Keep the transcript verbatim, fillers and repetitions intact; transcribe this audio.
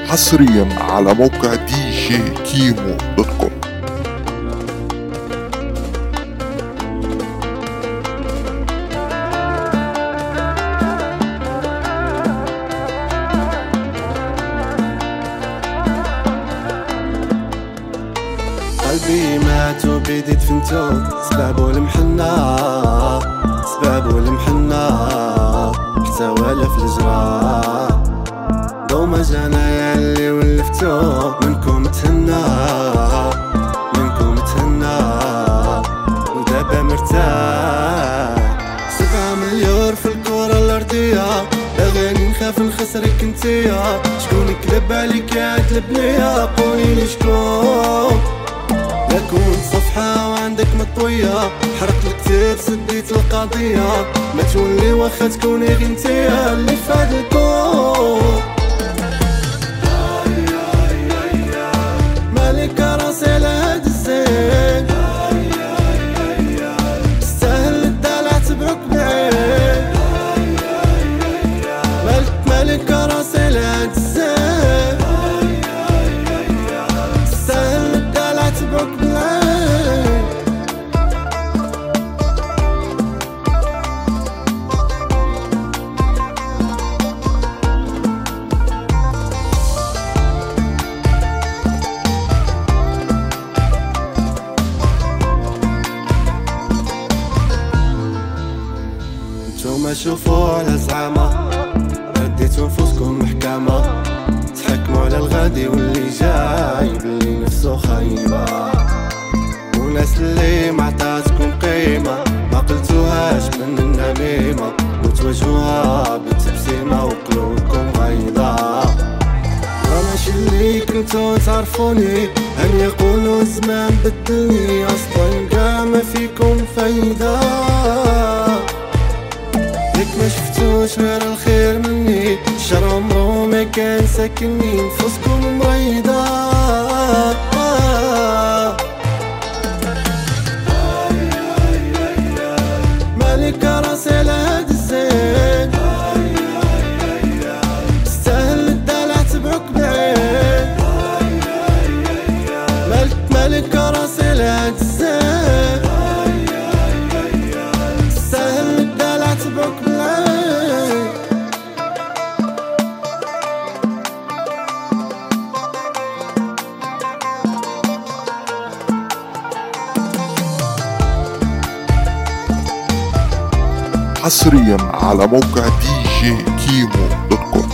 حصريا على موقع دي جي كيمو دوت كوم. قلبي مات وبيدي دفنتو سبابو المحنة سبابو المحنة حتى ولا في الجرا دوما جانا اللي ولفتو منكم تهنى منكم تهنى ودابا مرتاح. سبعة مليار في الكرة الأرضية باغيني نخاف نخسرك انتيا. شكون كذب عليك عاد ليا قوليلي شكون لا كنت صفحة وعندك مطوية حرق الكتاب سديت القضية ما تولي واخا تكوني غي نتيا اللي فهاد الكون. مالك راسي على هاد الزين تستاهل الدلع تبعك بعيد. مالك مالك راسي على هاد الزين تستاهل الدلع تبعك بعيد. نتوما شوفوا على زعامة رديتو نفوسكم محكمة تحكموا على الغادي واللي جاي باللي نفسو خايبة وناس اللي معطاتكم قيمة ما قلتوهاش من النميمة وتواجهوها بالتبسيمة وقلوبكم غيضة. ماشي اللي كنتو تعرفوني هل يقولوا الزمان بدلني اصلا كاع ما فيكم فايدة. ياك ما شفتوش غير الخير مني الشر عمرو ما كان ساكنني نفوسكم مريضة. مالك راسي على هاد الزين تستاهل الدلع تبعك بعيد. مالك مالك راسي على هاد الزين تستاهل الدلع تبعك بعيد. حصريا على موقع دي جي كيمو دوت كوم.